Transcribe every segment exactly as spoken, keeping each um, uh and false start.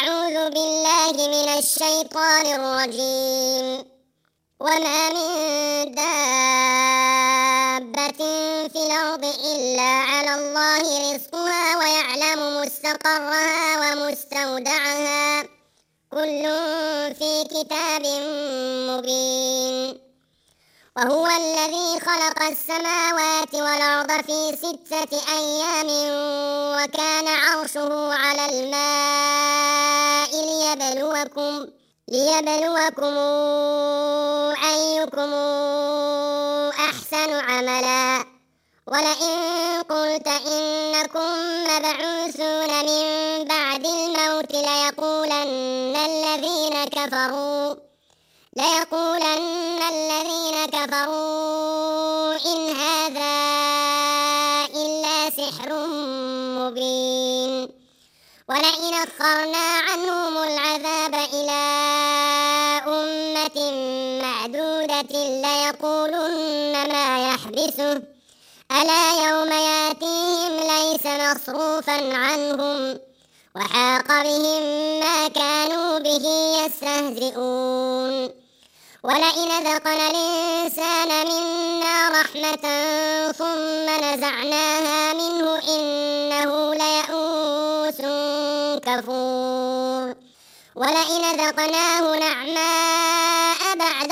أعوذ بالله من الشيطان الرجيم. وما من دابة في الأرض إلا على الله رزقها ويعلم مستقرها ومستودعها كل في كتاب مبين. وهو الذي خلق السماوات والأرض في ستة أيام وكان عرشه على الماء ليبلوكم ليبلوكم أيكم أحسن عملا. ولئن قلت إنكم مبعوثون من بعد الموت ليقولن الذين كفروا ليقولن الذين كفروا إن هذا إلا سحر مبين. ولئن أخرنا عنهم العذاب إلى أمة معدودة ليقولن ما يحبسه ألا يوم ياتيهم ليس مصروفا عنهم وحاق بهم ما كانوا به يستهزئون. ولئن أذقنا الإنسان منا رحمة ثم نزعناها منه إنه ليئوس كفور. ولئن أذقناه نعماء بعد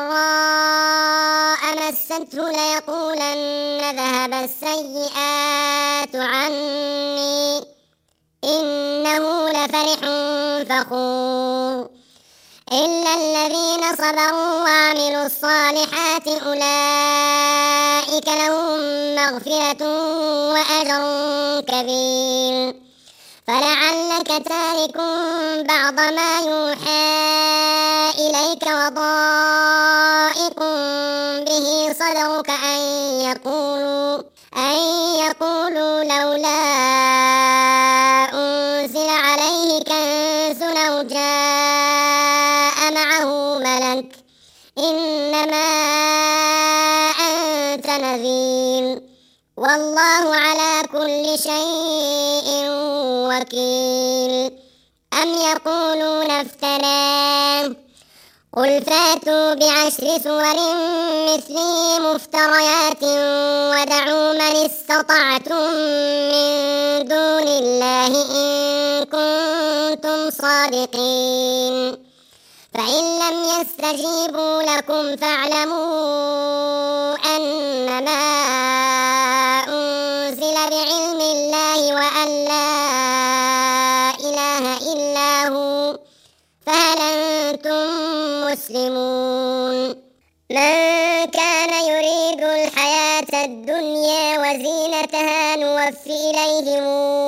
ضراء مسته ليقولن ذهب السيئات عني إنه لفرح فخور. إلا الذين صبروا وعملوا الصالحات أولئك لهم مغفرة وأجر كبير. فلعلك تارك بعض ما يوحى إليك وضائق به صدرك أن يقولوا أن يقولوا لولا أنزل عليه كنز أو جاء معه ملك إنما أنت نذير والله على كل شيء وكيل. أم يقولون افتراه قل فاتوا بعشر سور مثله مفتريات ودعوا من استطعتم من دون الله إن كنتم صادقين. فإن لم يستجيبوا لكم فاعلموا أنما أنزل بعلم الله وأن لا إله إلا هو فهل أنتم مسلمون. من كان يريد الحياة الدنيا وزينتها نوفي إليهم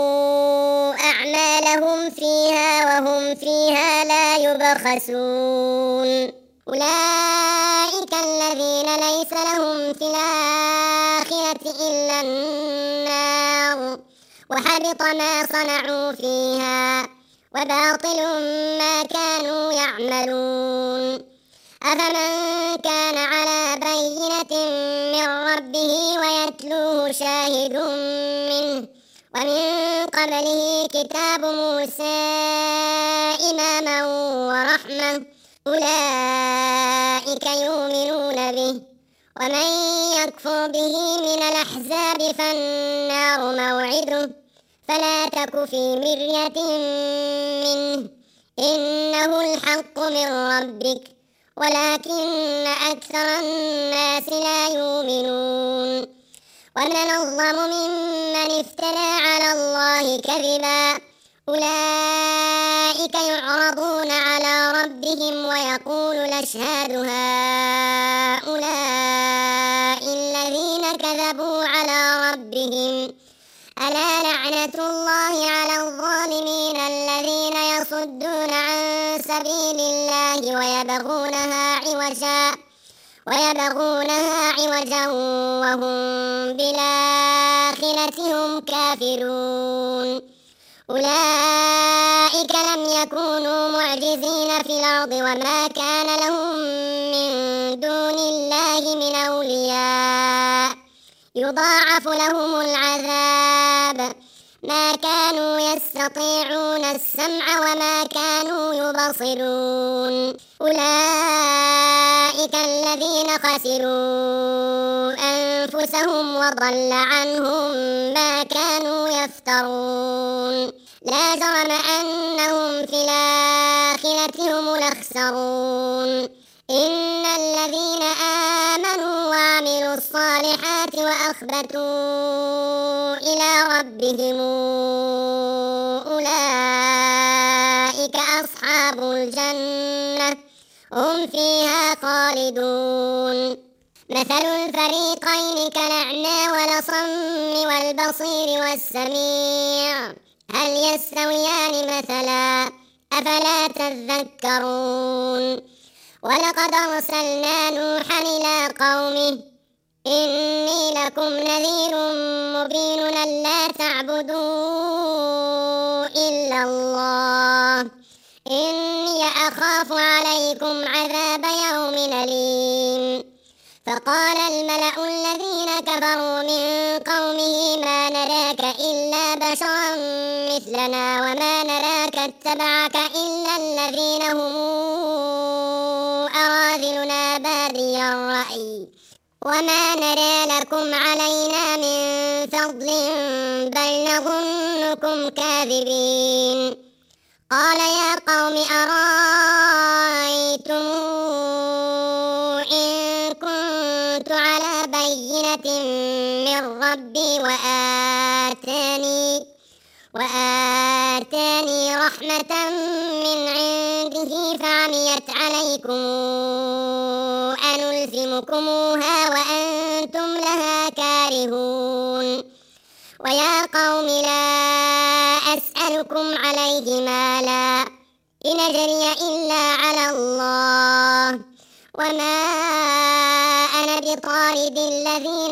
أعمالهم فيها وهم فيها لا يبخسون. أولئك الذين ليس لهم في الآخرة إلا النار وحبط ما صنعوا فيها وباطل ما كانوا يعملون. أفمن كان على بينة من ربه ويتلوه شاهد منه ومن قبله كتاب موسى إماما ورحمة أولئك يؤمنون به. ومن يكفر به من الأحزاب فالنار موعده فلا تك في مرية منه إنه الحق من ربك ولكن أكثر الناس لا يؤمنون. ومن أظلم ممن افترى على الله كذبا أولئك يعرضون على ربهم ويقول الأشهاد هؤلاء الذين كذبوا على ربهم ألا لعنة الله على الظالمين الذين يصدون عن سبيل الله ويبغونها عوجا ويبغونها عوجا وهم بالآخرة هم كافرون. أولئك لم يكونوا معجزين في الأرض وما كان لهم من دون الله من أولياء يضاعف لهم العذاب ما كانوا يستطيعون السمع وما كانوا يبصرون. أولئك الذين خسروا أنفسهم وضل عنهم ما كانوا يفترون. لا جرم أنهم في الآخرة هم الأخسرون. إن الذين آمنوا وعملوا الصالحات وأخبتوا إلى ربهم أولئك أصحاب الجنة هم فيها خالدون. مثل الفريقين كالأعمى والأصم والبصير والسميع هل يستويان مثلا أفلا تذكرون. ولقد أرسلنا نوحا إلى قومه إني لكم نذير مبين ألا تعبدوا إلا الله إني أخاف عليكم عذاب يوم أليم. فقال الملأ الذين كفروا من قومه ما نراك إلا بشرا مثلنا وما نراك اتبعك إلا الذين هم أراذلنا بادي الرأي وما نرى لكم علينا من فضل بل نظنكم كاذبين. قال يا قوم أرأيتم إن كنت على بينة من ربي وآتاني وآتاني رحمة من عنده فعميت عليكم أنلزمكموها وأنتم لها كارهون. ويا قوم لا أسألكم عليه مالا إن أجري إلا على الله وما أنا بطارد الذين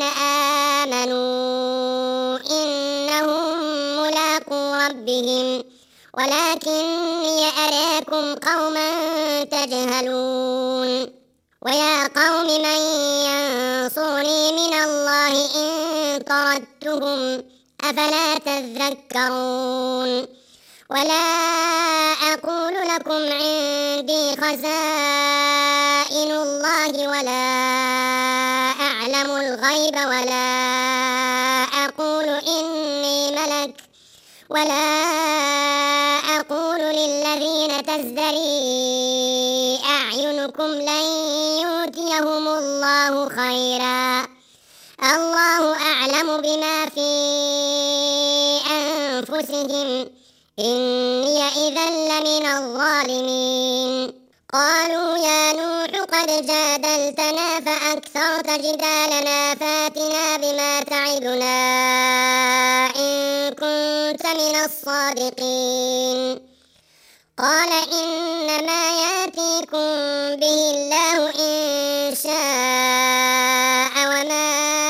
آمنوا إنهم ملاقو ربهم ولكني أراكم قوما تجهلون. ويا قوم من ينصرني من الله إن طردتهم أفلا تذكرون. ولا أقول لكم عندي خزائن الله ولا أعلم الغيب ولا أقول إني ملك ولا أقول للذين تزدري أعينكم لن يؤتيهم الله خيرا الله أعلم بما في أنفسهم إني إذا لمن الظالمين. قالوا يا نوح قد جادلتنا فأكثرت جدالنا فاتنا بما تعدنا إن كنت من الصادقين. قال إنما يأتيكم به الله إن شاء وما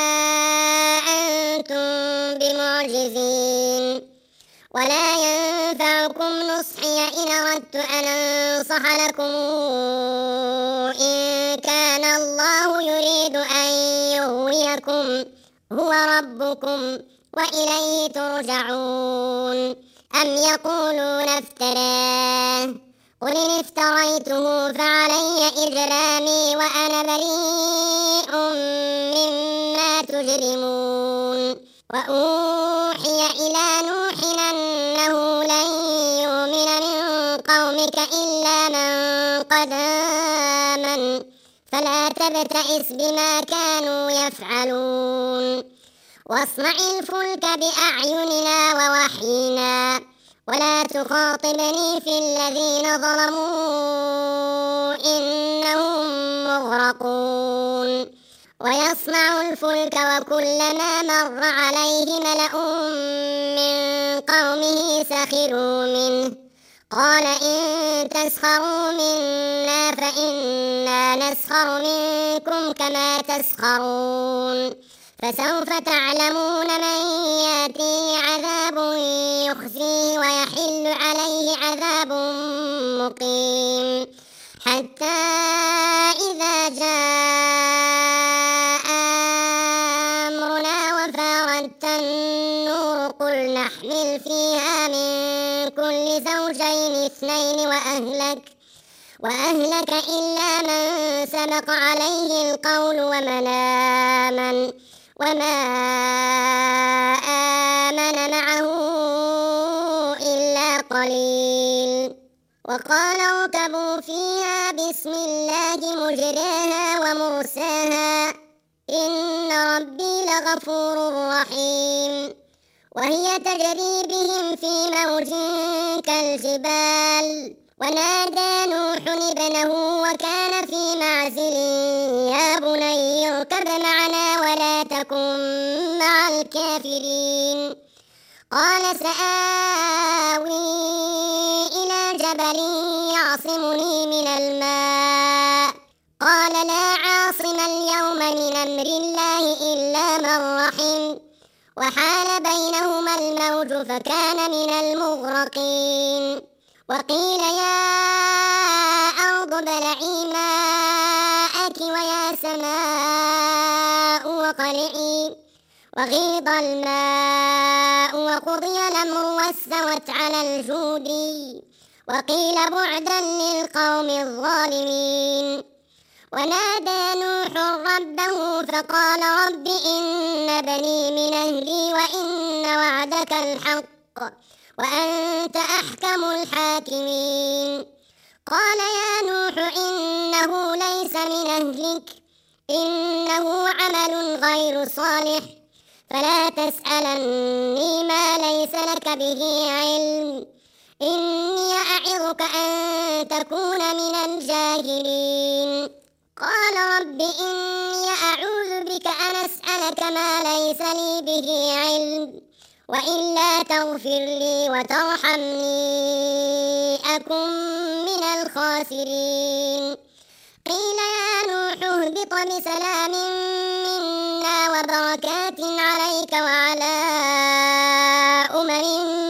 أنتم بمعجزين ولا ينفعكم نصحي إن أردت أن أنصح لكم إن كان الله يريد أن يغويكم هو ربكم وإليه ترجعون. أم يقولون افتراه قل إن افتريته فعلي إجرامي وأنا بريء مما تجرمون. وأوحي إلى نوح أنه لن يؤمن من قومك إلا من قد آمن فلا تبتئس بما كانوا يفعلون. واصنع الفلك بأعيننا ووحينا ولا تخاطبني في الذين ظلموا إنهم مغرقون. ويصنع الفلك وكلما مر عليه ملأ من قومه سخروا منه قال إن تسخروا منا فإنا نسخر منكم كما تسخرون. فسوف تعلمون من يأتيه عذاب يخزيه ويحل عليه عذاب مقيم. حتى إذا جاء أمرنا وفارت النور قل نحمل اثنتين اثنين وأهلك وأهلك إلا من سبق عليه القول ومن آمن وما آمن معه إلا قليل. وقال اركبوا فيها بسم الله مجريها ومرساها إن ربي لغفور رحيم. وهي تجري بهم في موج كالجبال ونادى نوح ابنه وكان في معزل يا بني اركب معنا ولا تكن مع الكافرين. قال سآوي إلى جبل يعصمني من الماء قال لا عاصم اليوم من أمر الله إلا من رحم وحال بينهما الموج فكان من المغرقين. وقيل يا أرض ابلعي ماءك ويا سماء وقلعي وغيض الماء وقضي الأمر واستوت على الجود وقيل بعدا للقوم الظالمين. ونادى نوح ربه فقال رب إن بني من أهلي وإن وعدك الحق وأنت أحكم الحاكمين. قال يا نوح إنه ليس من أهلك إنه عمل غير صالح فلا تسألني ما ليس لك به علم إني أعظك أن تكون من الجاهلين. قال رب إني أعوذ بك أن أسألك ما ليس لي به علم وإلا تغفر لي وترحمني أكن من الخاسرين. قيل يا نوح اهبط بسلام منا وبركات عليك وعلى أمم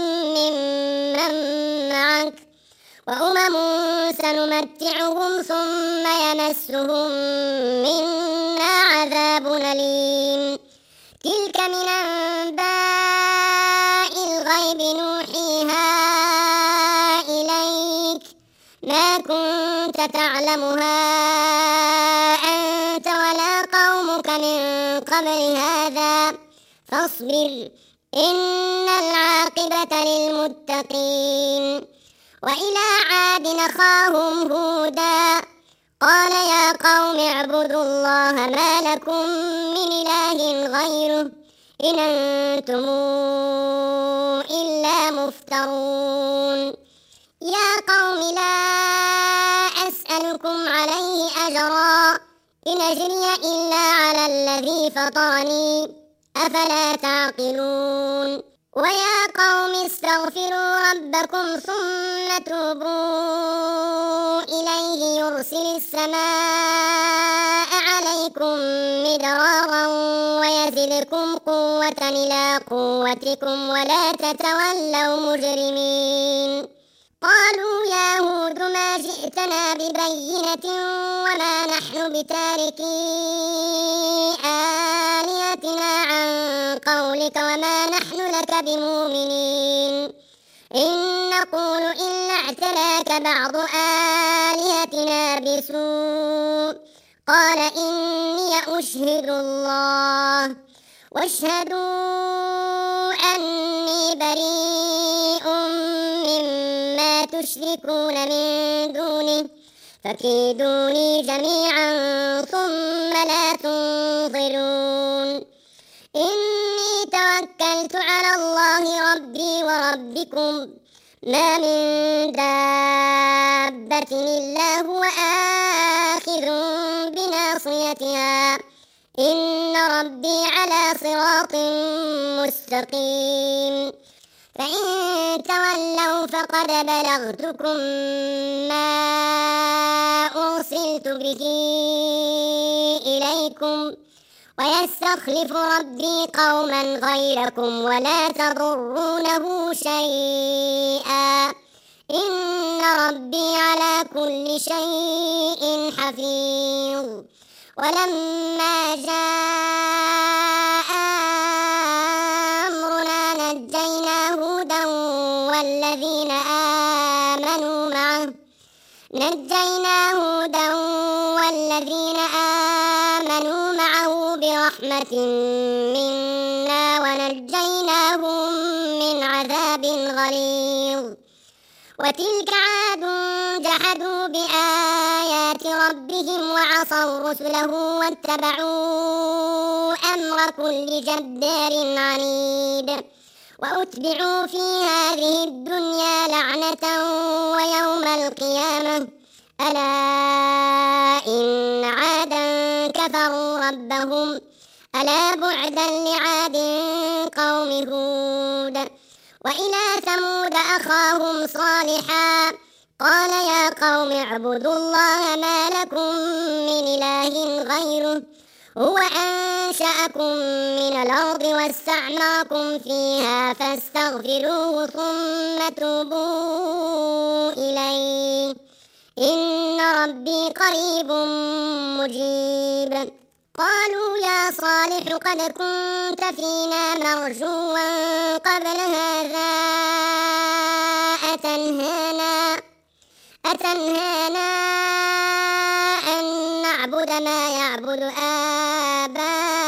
ممن معك وأمم سنمتعهم ثم يمسهم منا عذاب أليم. تلك من أنباء الغيب نوحيها إليك ما كنت تعلمها أنت ولا قومك من قبل هذا فاصبر إن العاقبة للمتقين. وإلى عاد أخاهم هودا قال يا قوم اعبدوا الله ما لكم من إله غيره إن أنتم إلا مفترون. يا قوم لا أسألكم عليه أجرا إن أجري إلا على الذي فطرني أفلا تعقلون. ويا قوم استغفروا ربكم ثم توبوا إليه يرسل السماء عليكم مدرارا ويزدكم قوة إلى قوتكم ولا تتولوا مجرمين. قالوا يا هود ما جئتنا ببينة وما نحن بتاركي آلهتنا عن قولك وما نحن لك بمؤمنين إن نقول إلا اعتراك بعض آلهتنا بسوء قال إني أشهد الله واشهدوا أني بريء مما تشركون من دونه فكيدوني جميعا ثم لا تنظرون. إني توكلت على الله ربي وربكم ما من دابة إلا هو آخذ بناصيتها إن ربي على صراط مستقيم. فإن تولوا فقد بلغتكم ما أرسلت به إليكم ويستخلف ربي قوما غيركم ولا تضرونه شيئا إن ربي على كل شيء حفيظ. ولما جاء أمرنا نجينا هودا والذين آمنوا معه نجينا هودا والذين آمنوا معه برحمة منا ونجيناهم من عذاب غليظ. وتلك عاد جحدوا بآيات ربهم وعصوا رسله واتبعوا أمر كل جبار عنيد. وأتبعوا في هذه الدنيا لعنة ويوم القيامة ألا إن عادا كفروا ربهم ألا بعدا لعاد قوم هود. وإلى ثمود أخاهم صالحا قال يا قوم اعبدوا الله ما لكم من إله غيره هو أنشأكم من الأرض واستعمركم فيها فاستغفروه ثم توبوا إليه إن ربي قريب مجيب. قالوا يا صالح قد كنت فينا مرجوا قبل هذا أتنهانا أتنهانا أن نعبد ما يعبد آباؤنا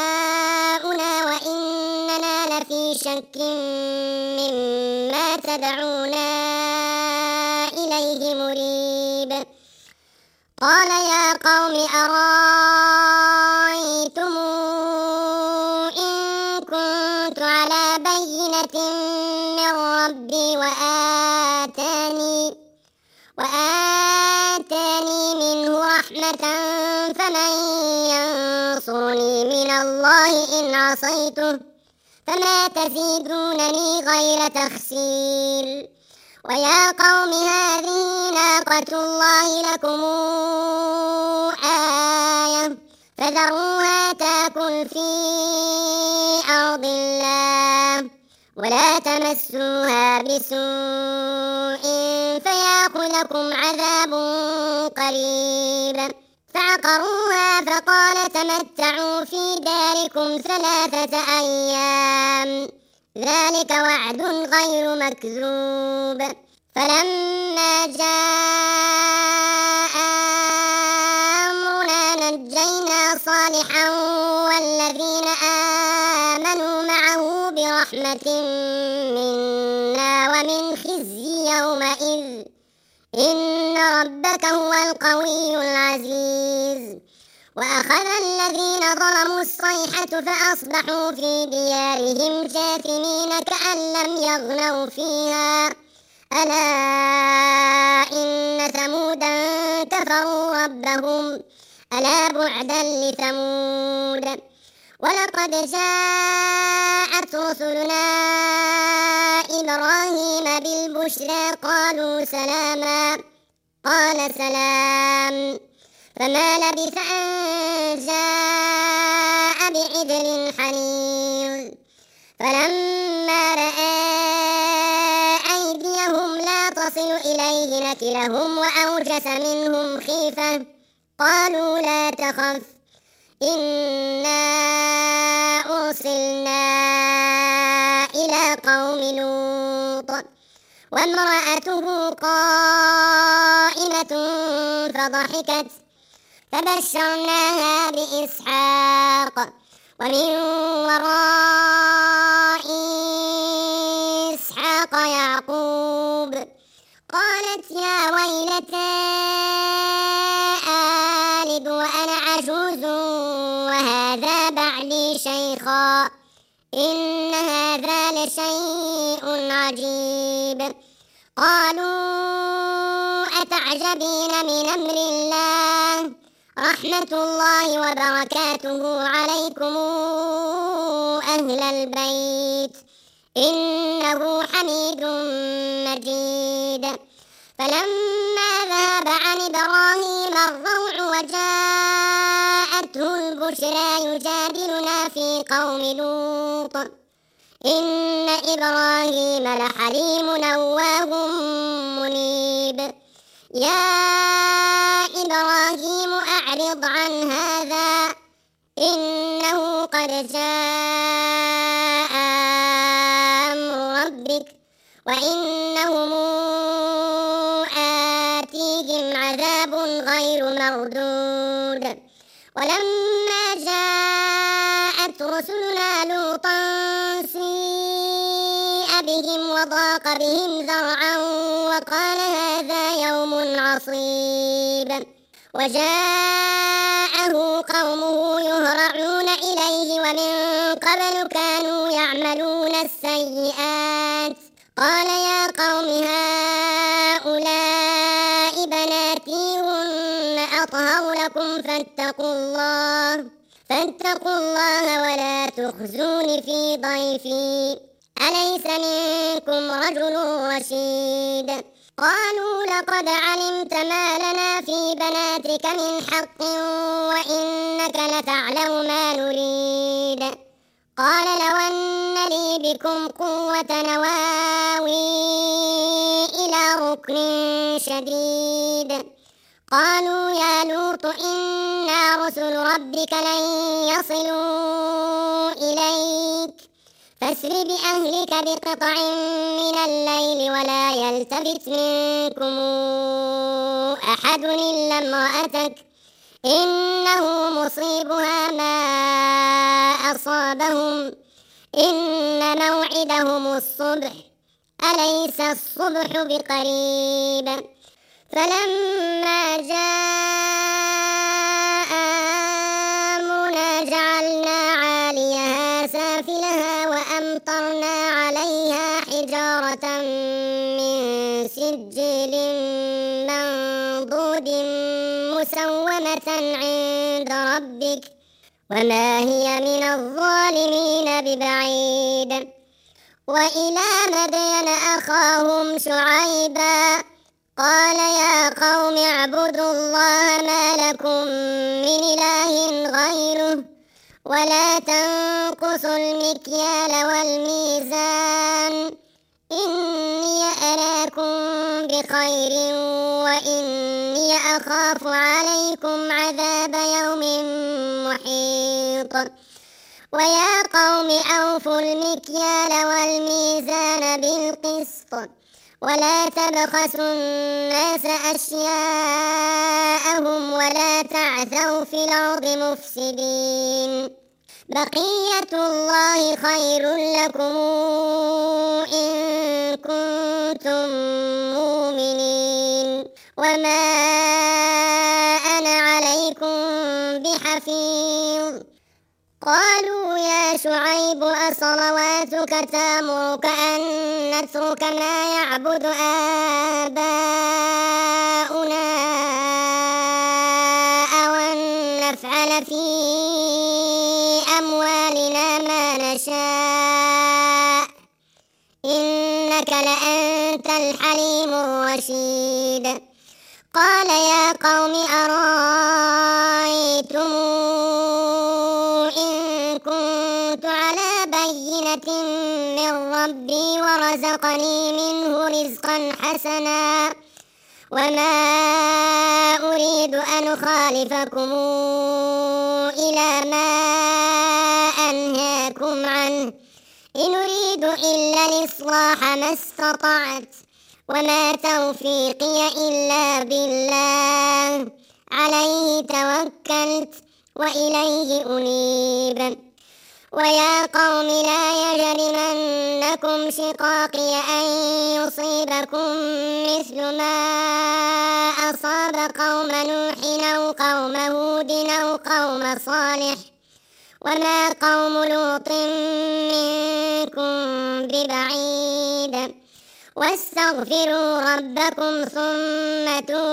وإننا لفي شك مما تدعونا إليه مريب. قال يا قوم أرأيتم إن كنت على بينة من ربي وآتاني وآتاني منه رحمة فمن ينصرني من الله إن عصيته فما تزيدونني غير تخسير. ويا قوم هذه ناقة الله لكم آية فذروها تأكل في أرض الله ولا تمسوها بسوء فيأخذكم عذاب قريب. فعقروها فقال تمتعوا في داركم ثلاثة أيام ذلك وعد غير مكذوب. فلما جاء أمرنا نجينا صالحا والذين آمنوا معه برحمة منا ومن خزي يومئذ إن ربك هو القوي العزيز. وأخذ الذين ظلموا الصيحة فأصبحوا في ديارهم جاثمين كأن لم يغنوا فيها ألا إن ثمودا كفروا ربهم ألا بعدا لثمود. ولقد جاءت رسلنا إبراهيم بالبشرى قالوا سلاما قال سلام فما لبث أن جاء بعجل حنيظ. فلما رأى أيديهم لا تصل إليه نكرهم وأوجس منهم خيفة قالوا لا تخف إنا أرسلنا إلى قوم لوط وامرأته قائمة فضحكت فبشرناها بإسحاق ومن وراء إسحاق يعقوب. قالت يا ويلتى آلد وأنا عجوز وهذا بعلي شيخا إن هذا لشيء عجيب. قالوا أتعجبين من أمر الله رحمة الله وبركاته عليكم أهل البيت إنه حميد مجيد. فلما ذهب عن إبراهيم الروع وجاءته البشرى يجادلنا في قوم لوط إن إبراهيم لحليم أواه منيب. يا إبراهيم أعرض عن هذا إنه قد جاء أمر ربك وإنهم مردود ولما جاءت رسلنا لوطا سيء بهم وضاق بهم ذرعا وقال هذا يوم عصيب وجاءه قومه يهرعون إليه ومن قبل كانوا يعملون السيئات قال يا قوم هؤلاء بناتي هن أطهر لكم فاتقوا الله فاتقوا الله ولا تخزون في ضيفي أليس منكم رجل رشيد قالوا لقد علمت ما لنا في بناتك من حق وإنك لتعلم ما نريد قال لو أن لي بكم قوة نواوي إلى ركن شديد قالوا يا لوط إنا رسل ربك لن يصلوا إليك فاسر بأهلك بقطع من الليل ولا يلتفت منكم أحد إلا امرأتك إنه مصيبها ما أصابهم إن موعدهم الصبح أليس الصبح بقريب فلما جاء أمرنا جعلنا عاليها سافلها وأمطرنا عليها حجارة من سجيل منضود مسومة عند ربك وما هي من الظالمين ببعيد وإلى مدين أخاهم شعيبا قال يا قوم اعبدوا الله ما لكم من إله غيره ولا تنقصوا المكيال والميزان إني أراكم بخير وإني أخاف عليكم عذاب يوم محيط ويا قوم أوفوا المكيال والميزان بالقسط ولا تبخسوا الناس أشياءهم ولا تعثوا في الأرض مفسدين بقية الله خير لكم إن كنتم مؤمنين وما أنا عليكم بحفيظ قالوا يا شعيب أصلواتك تأمرك أن نترك ما يعبد آباؤنا أو أن نفعل في أموالنا ما نشاء إنك لأنت الحليم الرشيد قال يا قوم أرأيتم إن كنت على بينة من ربي ورزقني منه رزقا حسنا وما أريد أن أخالفكم إلى ما أنهاكم عنه إن أريد إلا الإصلاح ما استطعت وما توفيقي إلا بالله عليه توكلت وإليه أنيب ويا قوم لا يجرمنكم شقاقي أن يصيبكم مثل ما أصاب قوم نوح أو قوم هود أو قوم صالح وما قوم لوط منكم ببعيد واستغفروا ربكم ثم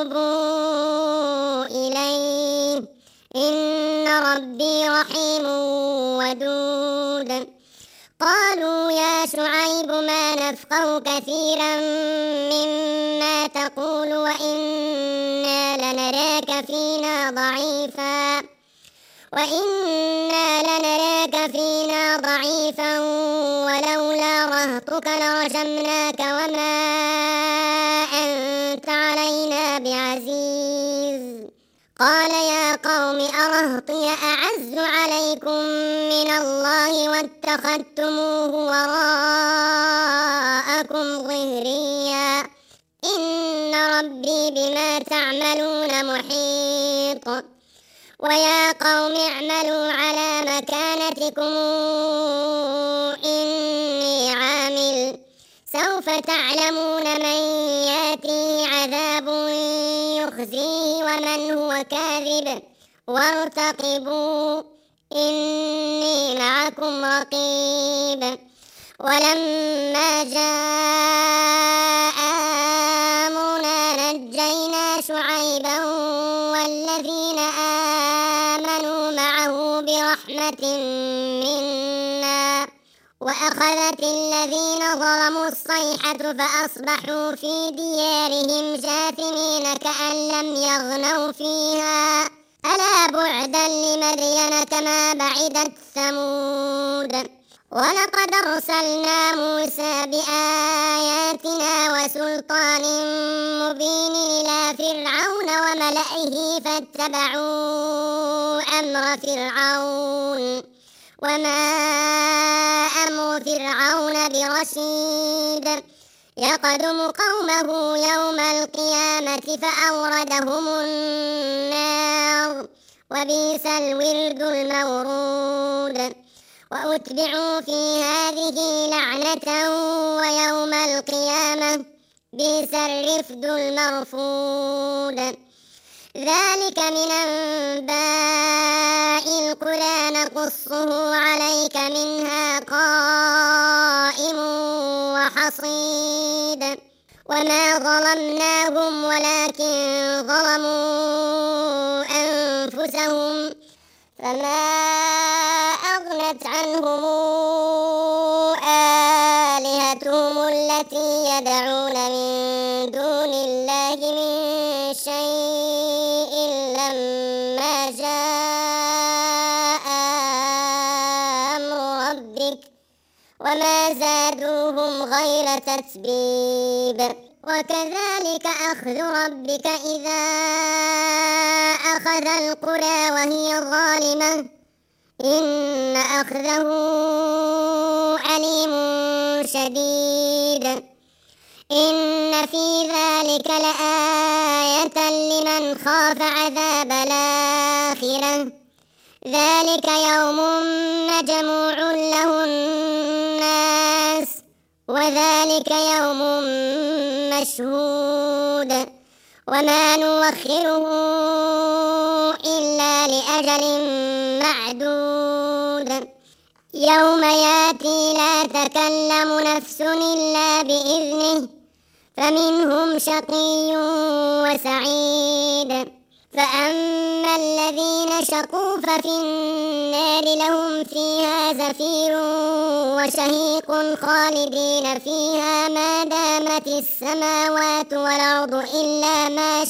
توبوا إليه إن ربي رحيم ودود قالوا يا شعيب ما نفقه كثيرا مما تقول وإنا لنراك فينا ضعيفا وإنا لنراك فينا ضعيفا ولولا رهطك لرجمناك وما أنت علينا بعزيز قال يا قوم أرهطي أعز عليكم من الله واتخذتموه وراءكم ظهريا إن ربي بما تعملون محيط. ويا قوم اعملوا على مكانتكم إني عامل سوف تعلمون من يأتيه عذاب يخزيه ومن هو كاذب وارتقبوا إني معكم رقيب. ولما جاء أمرنا نجينا شعيبا والذين آمنوا معه برحمة منا وأخذت الذين ظلموا الصيحة فأصبحوا في ديارهم جاثمين كأن لم يغنوا فيها ألا بعدا لمدين كما بعدت ثمود. ولقد أرسلنا موسى بآياتنا وسلطان مبين إلى فرعون وملئه فاتبعوا أمر فرعون وما أمر فرعون برشيد يقدم قومه يوم القيامة فأوردهم النار وبئس الورد المورود. وأتبعوا في هذه لعنة ويوم القيامة بئس الرفد المرفود. ذلك من أنباء القرى نقصه عليك منها قائم وحصيد. وما ظلمناهم ولكن ظلموا أنفسهم فما أغنت عنهم آلهتهم التي يدعون من دون الله من شيء لما جاء أمر ربك وما زادوهم غير تتبيب. وكذلك أخذ ربك إذا أخذ القرى وهي ظالمة إن أخذه أليم شديد. إن في ذلك لآية لمن خاف عذاب الآخرة ذلك يوم مجموع له الناس وذلك يوم مشهود وما نوخره إلا لأجل معدود. يوم ياتي لا تكلم نفس إلا بإذنه فمنهم شقي وسعيد. فأما الذين شقوا ففي النار لهم فيها زفير وشهيق خالدين فيها ما دامت السماوات والأرض إلا ما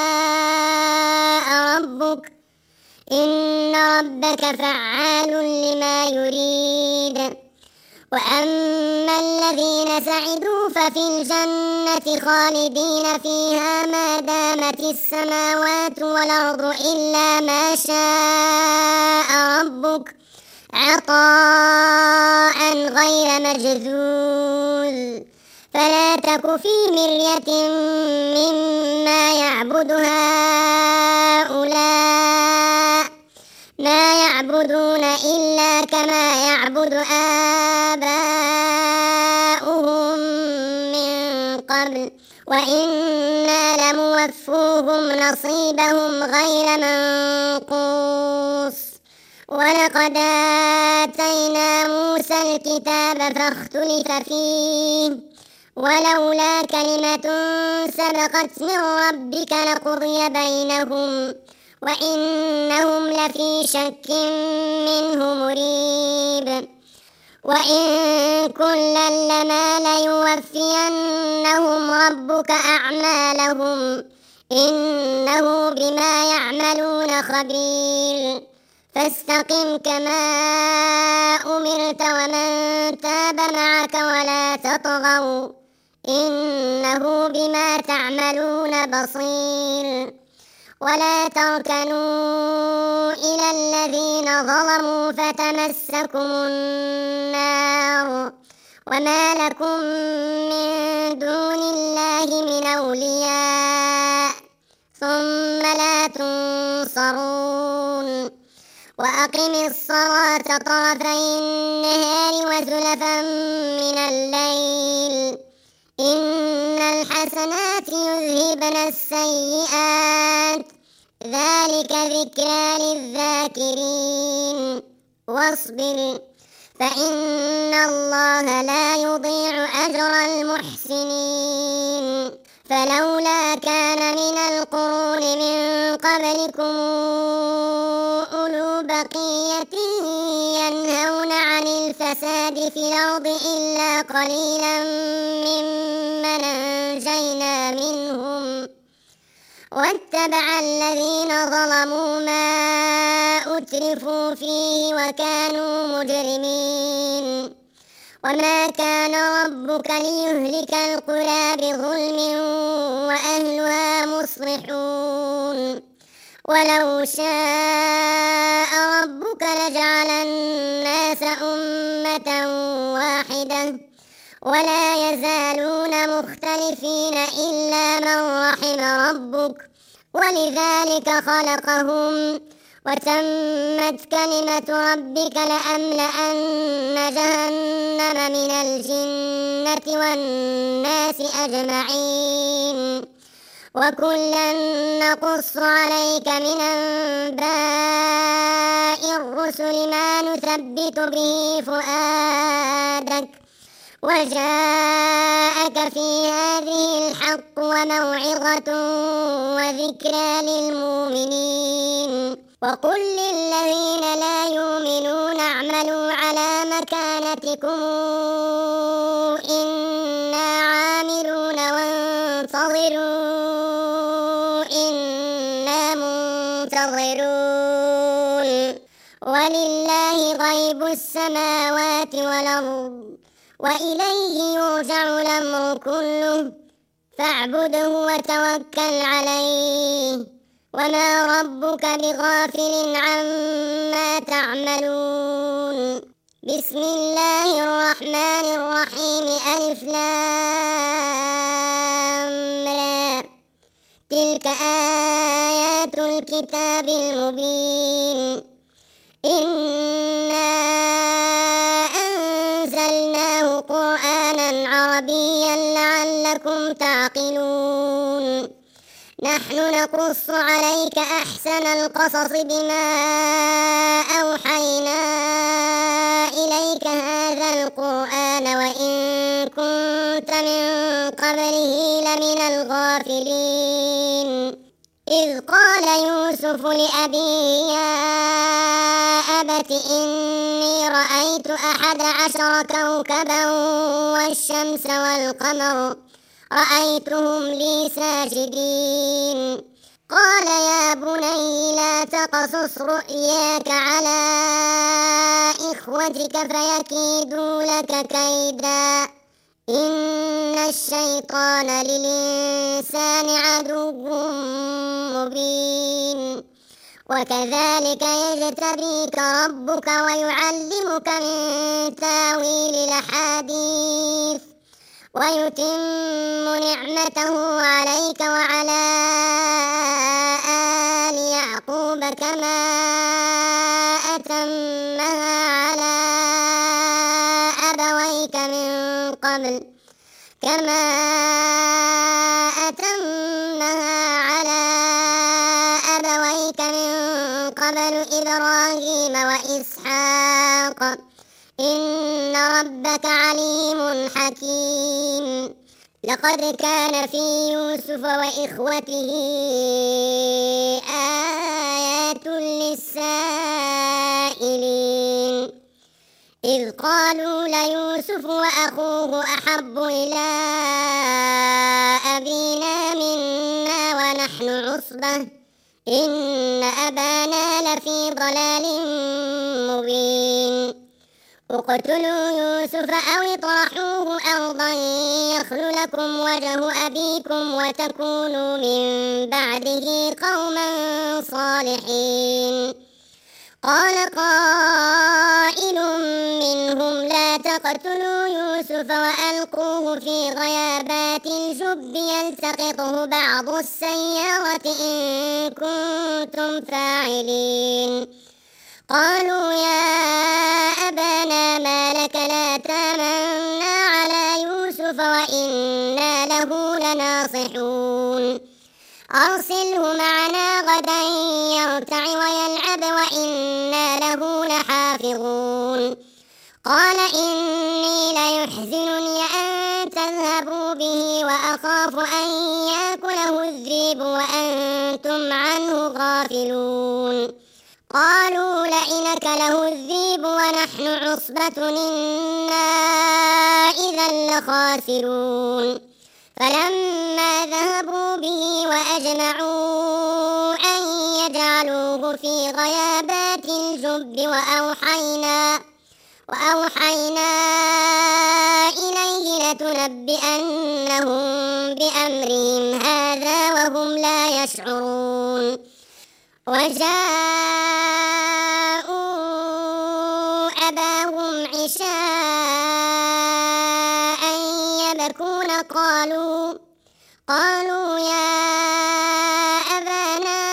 شاء ربك إن ربك فعال لما يريد. وأما الذين سعدوا ففي الجنة خالدين فيها ما دامت السماوات والأرض إلا ما شاء ربك عطاء غير مجذوذ. فلا تك في مرية مما يعبد هؤلاء ما يعبدون إلا كما يعبد آباؤهم من قبل وإنا لموفوهم نصيبهم غير منقوص. ولقد آتينا موسى الكتاب فاختلف فيه ولولا كلمة سبقت من ربك لقضي بينهم وإنهم لفي شك منه مريب. وإن كلا لما ليوفينهم ربك أعمالهم إنه بما يعملون خبير. فاستقم كما أمرت ومن تاب معك ولا تطغوا إنه بما تعملون بصير. ولا تركنوا إلى الذين ظلموا فتمسكم النار وما لكم من دون الله من أولياء ثم لا تنصرون وأقم الصلاة طرفي النهار وزلفا من الليل إن الحسنات يذهبن السيئات ذلك ذكرى للذاكرين واصبر فإن الله لا يضيع أجر المحسنين فلولا كان من القرون من قبلكم أولو بقية ينهون عن الفساد في الأرض إلا قليلا ممن أنجينا منهم واتبع الذين ظلموا ما أترفوا فيه وكانوا مجرمين وما كان ربك ليهلك القرى بظلم وأهلها مصلحون ولو شاء ربك لجعل الناس أمة واحدة ولا يزالون مختلفين إلا من رحم ربك ولذلك خلقهم وتمت كلمة ربك لأملأن جهنم من الجنة والناس أجمعين وكلا نقص عليك من أنباء الرسل ما نثبت به فؤادك وجاءك في هذه الحق وموعظة وذكرى للمؤمنين وقل للذين لا يؤمنون اعملوا على مكانتكم إنا عاملون وانتظروا إنا منتظرون ولله غيب السماوات والأرض وإليه يرجع الأمر كله فاعبده وتوكل عليه وما ربك بغافل عما تعملون بسم الله الرحمن الرحيم ألف لام را تلك آيات الكتاب المبين إنا أنزلناه قرآنا عربيا لعلكم تعقلون نحن نقص عليك أحسن القصص بما أوحينا إليك هذا القرآن وإن كنت من قبله لمن الغافلين إذ قال يوسف لأبيه يا أبت إني رأيت أحد عشر كوكبا والشمس والقمر رأيتهم لي ساجدين قال يا بني لا تقصص رؤياك على إخوتك فيكيدوا لك كيدا إن الشيطان للإنسان عدو مبين وكذلك يجتبيك ربك ويعلمك من تاويل الأحاديث ويتم نعمته عليك وعلى آل يعقوب كما أتمها على أبويك من قبل كما أتمها على أبويك من قبل إبراهيم وإسحاق إن ربك عليم حكيم لقد كان في يوسف وإخوته آيات للسائلين إذ قالوا ليوسف وأخوه أحب إلى أبينا منا ونحن عصبة إن أبانا لفي ضلال مبين اقتلوا يوسف أو اطرحوه أرضا يخل لكم وجه أبيكم وتكونوا من بعده قوما صالحين قال قائل منهم لا تقتلوا يوسف وألقوه في غيابات الجب يلتقطه بعض السيارة إن كنتم فاعلين. قالوا يا أبانا ما لك لا تامنا على يوسف وإنا له لناصحون أرسله معنا غدا يرتع ويلعب وإنا له لحافظون. قال إني ليحزنني أن تذهبوا به وأخاف أن يأكله الذئب وأنتم عنه غافلون. قالوا لئن أكله الذئب ونحن عصبة إنا إذا لخاسرون. فلما ذهبوا به وأجمعوا أن يجعلوه في غيابات الجب وأوحينا, وأوحينا إليه لتنبئنهم بأمرهم هذا وهم لا يشعرون. وجاءوا أباهم عشاء يبكون قالوا قالوا يا أبانا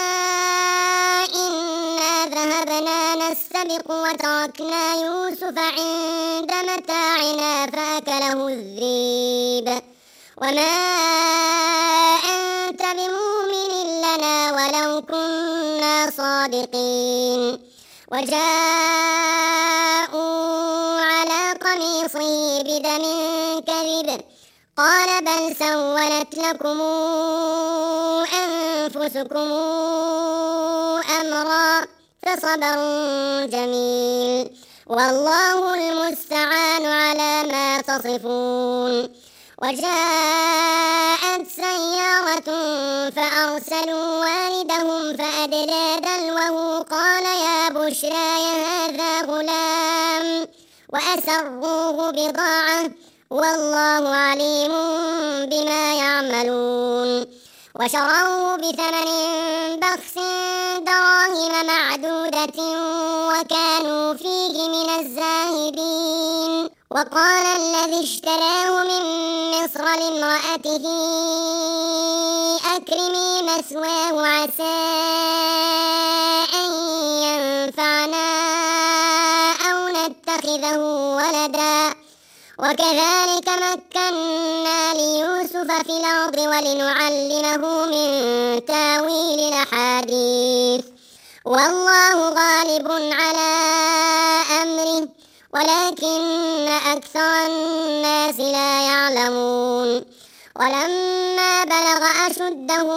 إنا ذهبنا نستبق وتركنا يوسف عند متاعنا فأكله الذئب وما أنت بمؤمن لنا ولو كنا صادقين. وجاءوا على قميصه بدم كذب قال بل سولت لكم أنفسكم أمرا فصبر جميل والله المستعان على ما تصفون. وجاءت سيارة فأرسلوا والدهم فأدلى دلوه قال يا بشراي هذا غلام وأسروه بضاعة والله عليم بما يعملون. وشروه بثمن بخس دراهم معدودة وكانوا فيه من الزاهدين. وقال الذي اشتراه من مصر لامرأته أكرمي مثواه عسى أن ينفعنا أو نتخذه ولدا وكذلك مكنا ليوسف في الأرض ولنعلمه من تاويل الأحاديث والله غالب على أمره ولكن أكثر الناس لا يعلمون. ولما بلغ أشده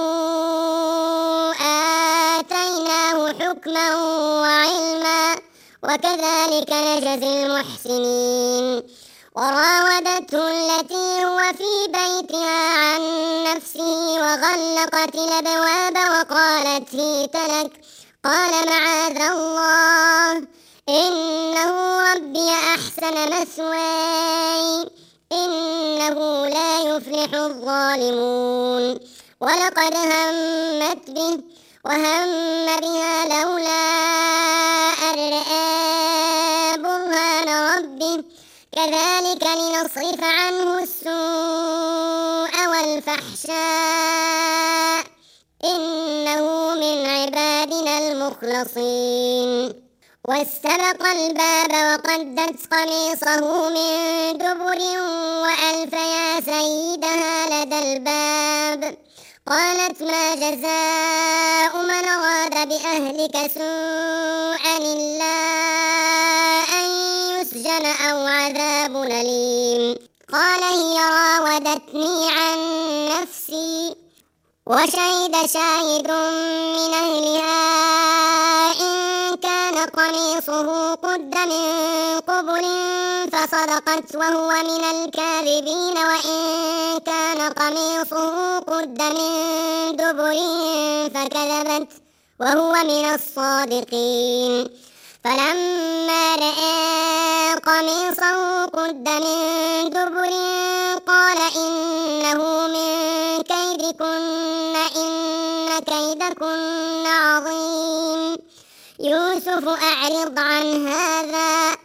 آتيناه حكما وعلما وكذلك نجزي المحسنين. وراودته التي هو في بيتها عن نفسه وغلقت الأبواب وقالت هيت لك قال معاذ الله إنه ربي أحسن مثواي إنه لا يفلح الظالمون. ولقد همت به وهم بها لولا أن رأى برهان ربه كذلك لنصرف عنه السوء والفحشاء إنه من عبادنا المخلصين. واستبق الباب وقدت قميصه من دبر وألف يا سيدها لدى الباب قالت ما جزاء من أراد بأهلك سوءا إلا أن يسجن أو عذاب أليم. قال هي راودتني عن نفسي وشهد شاهد من أهلها إن كان قميصه قد من قبل فصدقت وهو من الكاذبين وإن كان قميصه قد من دبر فكذبت وهو من الصادقين. فلما رأى قميصه قد من دبر قال إنه من كيدكن إن كيدكن عظيم. يوسف أعرض عن هذا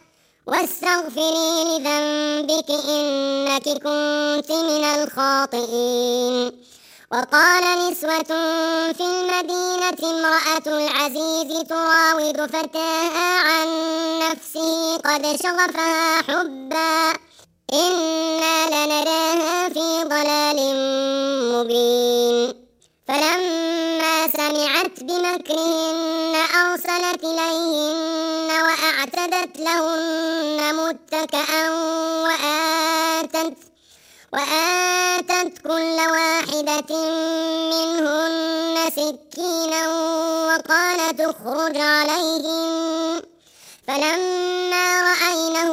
واستغفري لذنبك إنك كنت من الخاطئين. وقال نسوة في المدينة امرأة العزيز تراود فتاها عن نفسه قد شغفها حبا إنا لنراها في ضلال مبين. فلما سمعت بمكرهن أرسلت إليهن وأعتدت لهن متكئا وآتت وآتت كل واحدة منهن سكينا وقالت اخرج عليهم. فلما رأينه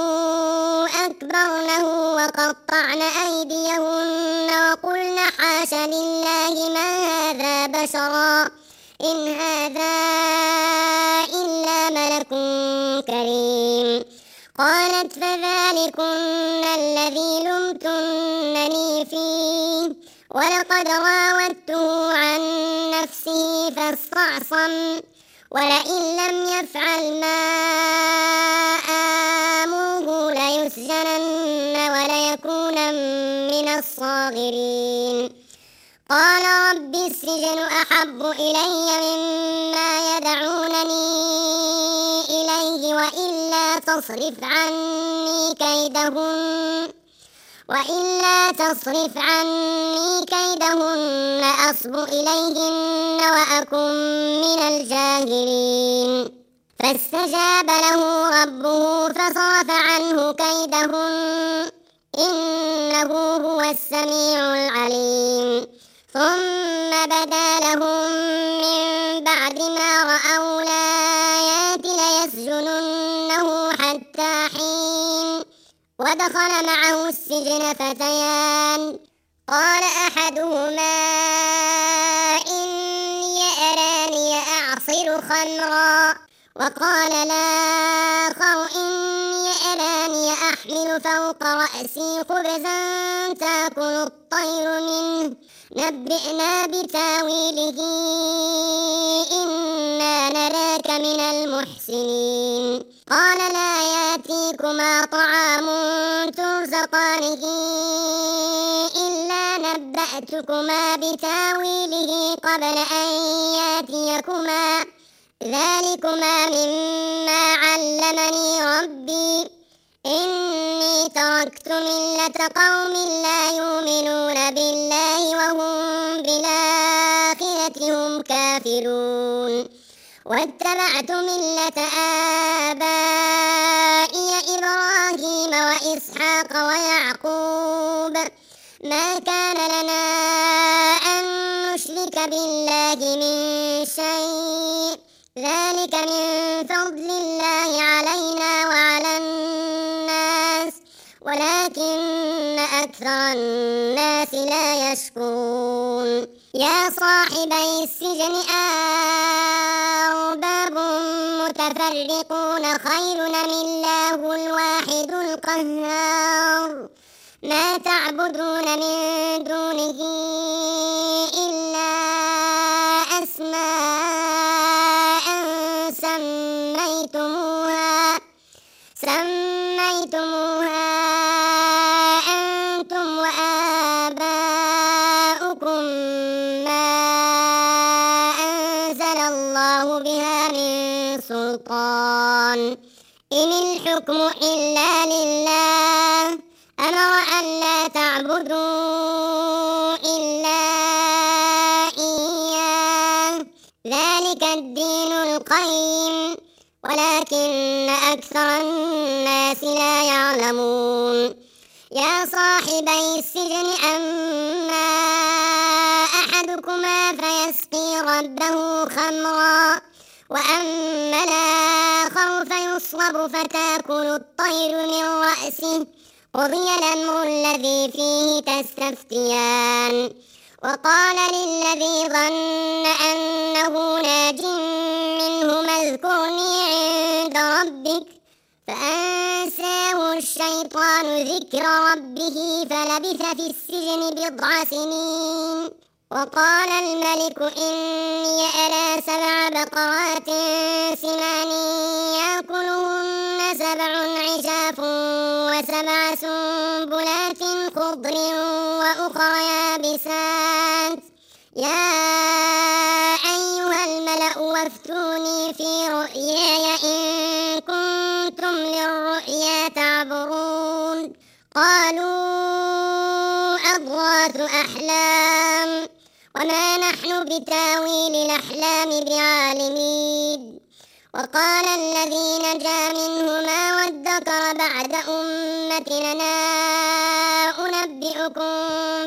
أكبرنه وقطعن أيديهن وقلن حاش لله ما هذا بشرا إن هذا إلا ملك كريم. قالت فذلكن الذي لمتنني فيه ولقد راودته عن نفسه فاستعصم ولئن لم يفعل ما آمره ليسجنن وليكونن من الصاغرين. قال رب السجن أحب إلي مما يدعونني إليه وإلا تصرف عني كيدهن وإلا تصرف عني كيدهن أصب إليهن وأكن من الجاهلين. فاستجاب له ربه فصرف عنه كيدهن إنه هو السميع العليم. ثم بدا لهم من بعد ما رأوا الآيات ليسجننه حتى حين. ودخل معه السجن فتيان قال أحدهما إني أراني أعصر خمرا وقال الآخر إني أراني أحمل فوق رأسي خبزا تأكل الطير منه نبئنا بتاويله إنا نراك من المحسنين. قال لا يأتيكما طعام ترزقانه إلا نبأتكما بتاويله قبل أن يأتيكما ذلكما مما علمني ربي إني تركت ملة قوم لا يؤمنون بالله وهم بالآخرة هم كافرون. واتبعت ملة آبائي إبراهيم وإسحاق ويعقوب ما كان لنا أن نشرك بالله من شيء ذلك من فضل الله علينا وعلى الناس ولكن أكثر الناس لا يشكرون. يا صاحبي السجن أرباب متفرقون خير أم الله الواحد القهار ما تعبدون من دونه إلا أسماء سميتموها سميتموها أنتم وآباؤكم ما أنزل الله بها من سلطان إن الحكم إلا لله أمر ألا تعبدوا إلا إياه ذلك الدين القيم ولكن أكثر الناس لا يعلمون. يا صاحبي السجن أما أحدكما فيسقي ربه خمرا وأما الآخر فيصلب فتأكل الطير من رأسه قضي الأمر الذي فيه تستفتيان. وقال للذي ظن أنه ناج منهما اذكرني عند ربك فأنساه الشيطان ذكر ربه فلبث في السجن بضع سنين. وقال الملك إني أرى سبع بقرات سمان يأكلهن سبع عجاف وسبع سنبلات خضر وأخر يابسات يا أيها الملأ وافتوني في رؤياي إن كنتم للرؤيا تعبرون قالوا أضغاث أحلام وما نحن بتاويل الأحلام بعالمين وقال الذي نجا منهما وادكر بعد أمة لنا أنبئكم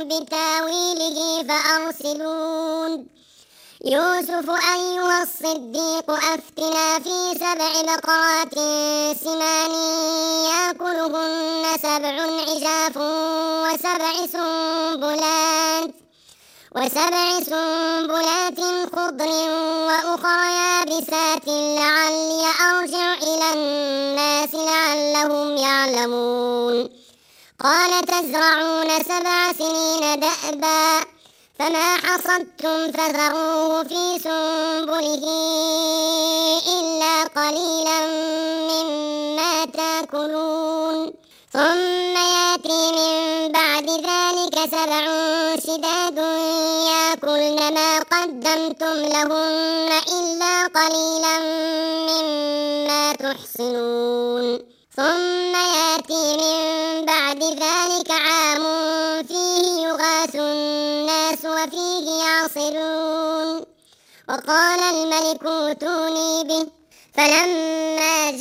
بتاويله فأرسلون يوسف أيها الصديق أفتنا في سبع بقرات سمان يأكلهن سبع عجاف وسبع سنبلات وسبع سنبلات خضر وأخر يابسات لعلي أرجع إلى الناس لعلهم يعلمون قال تزرعون سبع سنين دأبا فما حصدتم فذروه في سنبله إلا قليلا مما تأكلون ثم يأتي من بعد ذلك سبع شداد يأكلن ما قدمتم لهن إلا قليلا مما تحصنون ثم يأتي من بعد ذلك عام فيه يغاث الناس وفيه يعصرون وقال الملك ائتوني به فلما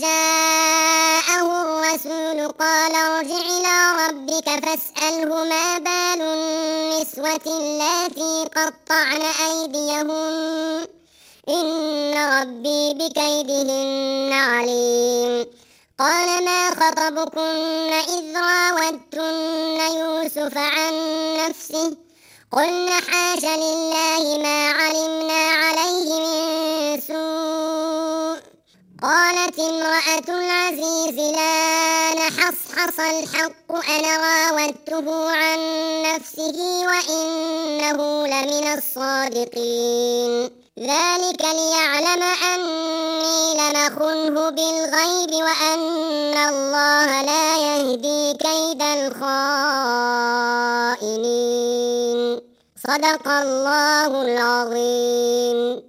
جاءه الرسول قال ارجع إلى ربك فاسأله ما بال النسوة اللاتي قطعن أيديهن إن ربي بكيدهن عليم قال ما خطبكن إذ راوتن يوسف عن نفسه قلن حاش لله ما علمنا عليه من سوء قالت امرأة العزيز لا نحصحص الحق أنا راودته عن نفسه وإنه لمن الصادقين ذلك ليعلم أني لم أخنه بالغيب وأن الله لا يهدي كيد الخائنين صدق الله العظيم.